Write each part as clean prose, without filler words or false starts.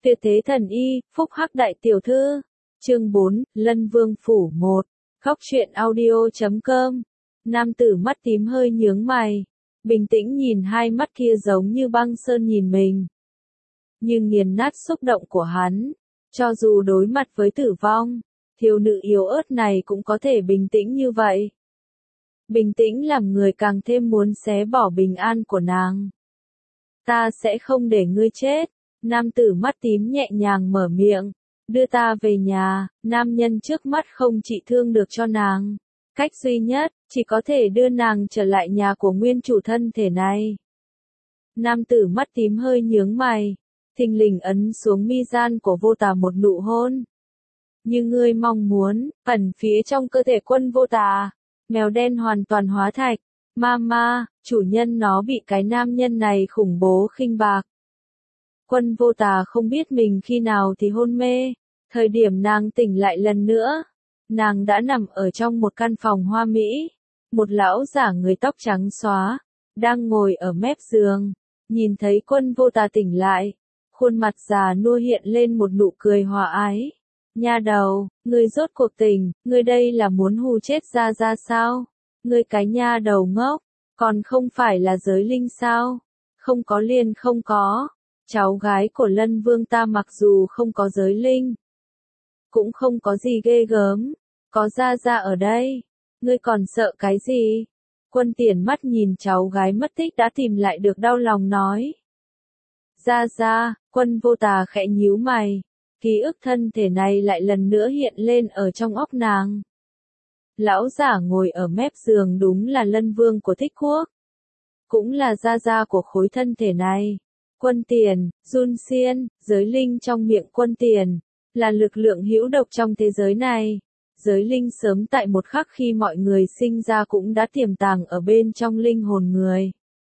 Tuyệt thế thần y, phúc hắc đại tiểu thư. Chương 4, Lân Vương Phủ 1. Góc truyện audio.com. Nam tử mắt tím hơi nhướng mày. Bình tĩnh nhìn hai mắt kia giống như băng sơn nhìn mình. Nhưng nghiền nát xúc động của hắn. Cho dù đối mặt với tử vong, thiếu nữ yếu ớt này cũng có thể bình tĩnh như vậy. Bình tĩnh làm người càng thêm muốn xé bỏ bình an của nàng. Ta sẽ không để ngươi chết. Nam tử mắt tím nhẹ nhàng mở miệng. Đưa ta về nhà. Nam nhân trước mắt không trị thương được cho nàng. Cách duy nhất, chỉ có thể đưa nàng trở lại nhà của nguyên chủ thân thể này. Nam tử mắt tím hơi nhướng mày. Thình lình ấn xuống mi gian của vô tà một nụ hôn. Như ngươi mong muốn, ẩn phía trong cơ thể quân vô tà. Mèo đen hoàn toàn hóa thạch. Mama, chủ nhân nó bị cái nam nhân này khủng bố khinh bạc. Quân vô tà không biết mình khi nào thì hôn mê. Thời điểm nàng tỉnh lại lần nữa, nàng đã nằm ở trong một căn phòng hoa mỹ. Một lão giả người tóc trắng xóa, đang ngồi ở mép giường. Nhìn thấy quân vô tà tỉnh lại, khuôn mặt già nua hiện lên một nụ cười hòa ái. Nha đầu, ngươi rốt cuộc tỉnh, ngươi đây là muốn hù chết ra sao? Ngươi cái nha đầu ngốc, còn không phải là giới linh sao? Không có liền không có. Cháu gái của Lân Vương ta mặc dù không có giới linh, cũng không có gì ghê gớm, có ra ở đây, ngươi còn sợ cái gì? Quân Tiền mắt nhìn cháu gái mất tích đã tìm lại được đau lòng nói. Ra, quân vô tà khẽ nhíu mày, ký ức thân thể này lại lần nữa hiện lên ở trong óc nàng. Lão giả ngồi ở mép giường đúng là Lân Vương của Thích Quốc, cũng là gia của khối thân thể này. Quân Tiền, Jun Xiên, giới linh trong miệng Quân Tiền, là lực lượng hữu độc trong thế giới này. Giới linh sớm tại một khắc khi mọi người sinh ra cũng đã tiềm tàng ở bên trong linh hồn người.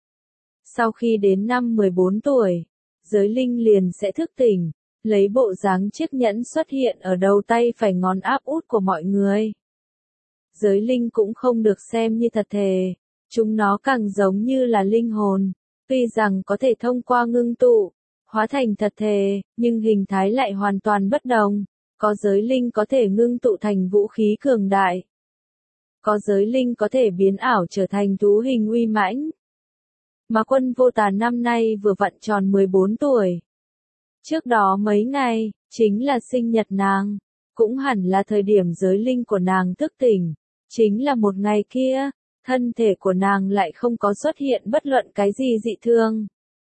Sau khi đến năm 14 tuổi, giới linh liền sẽ thức tỉnh, lấy bộ dáng chiếc nhẫn xuất hiện ở đầu tay phải ngón áp út của mọi người. Giới linh cũng không được xem như thật thể, chúng nó càng giống như là linh hồn. Tuy rằng có thể thông qua ngưng tụ, hóa thành thật thể, nhưng hình thái lại hoàn toàn bất đồng. Có giới linh có thể ngưng tụ thành vũ khí cường đại. Có giới linh có thể biến ảo trở thành thú hình uy mãnh. Mà quân vô tà năm nay vừa vặn tròn 14 tuổi. Trước đó mấy ngày, chính là sinh nhật nàng. Cũng hẳn là thời điểm giới linh của nàng thức tỉnh. Chính là một ngày kia. Thân thể của nàng lại không có xuất hiện bất luận cái gì dị thương.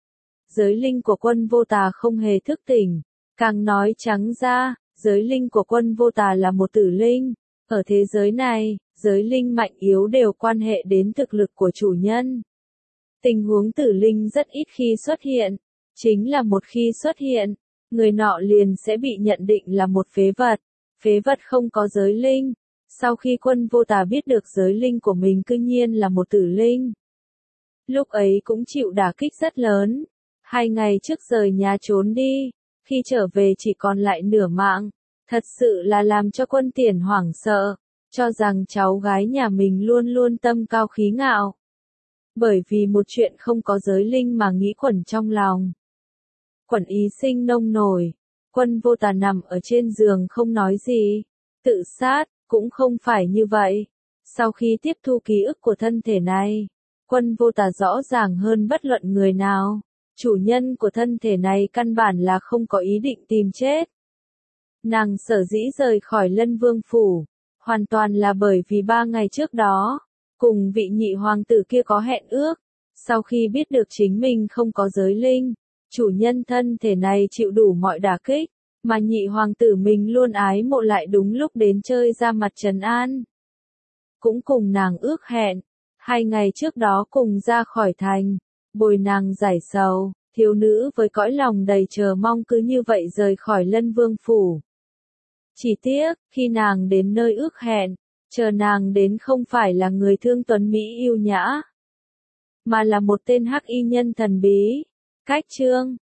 Giới linh của quân vô tà không hề thức tỉnh. Càng nói trắng ra, giới linh của quân vô tà là một tử linh. Ở thế giới này, giới linh mạnh yếu đều quan hệ đến thực lực của chủ nhân. Tình huống tử linh rất ít khi xuất hiện. Chính là một khi xuất hiện, người nọ liền sẽ bị nhận định là một phế vật. Phế vật không có giới linh. Sau khi quân vô tà biết được giới linh của mình cư nhiên là một tử linh, lúc ấy cũng chịu đả kích rất lớn. 2 ngày trước rời nhà trốn đi, khi trở về chỉ còn lại nửa mạng, thật sự là làm cho Quân Tiền hoảng sợ, cho rằng cháu gái nhà mình luôn luôn tâm cao khí ngạo. Bởi vì một chuyện không có giới linh mà nghĩ quẩn trong lòng. Quẩn ý sinh nông nổi, quân vô tà nằm ở trên giường không nói gì, tự sát. Cũng không phải như vậy. Sau khi tiếp thu ký ức của thân thể này, quân vô tà rõ ràng hơn bất luận người nào. Chủ nhân của thân thể này căn bản là không có ý định tìm chết. Nàng sở dĩ rời khỏi Lân Vương Phủ, hoàn toàn là bởi vì 3 ngày trước đó, cùng vị nhị hoàng tử kia có hẹn ước. Sau khi biết được chính mình không có giới linh, chủ nhân thân thể này chịu đủ mọi đả kích. Mà nhị hoàng tử mình luôn ái mộ lại đúng lúc đến chơi ra mặt trấn an. Cũng cùng nàng ước hẹn, 2 ngày trước đó cùng ra khỏi thành, bồi nàng giải sầu, thiếu nữ với cõi lòng đầy chờ mong cứ như vậy rời khỏi Lân Vương Phủ. Chỉ tiếc, khi nàng đến nơi ước hẹn, chờ nàng đến không phải là người thương tuấn Mỹ yêu nhã, mà là một tên hắc y nhân thần bí. Cách chương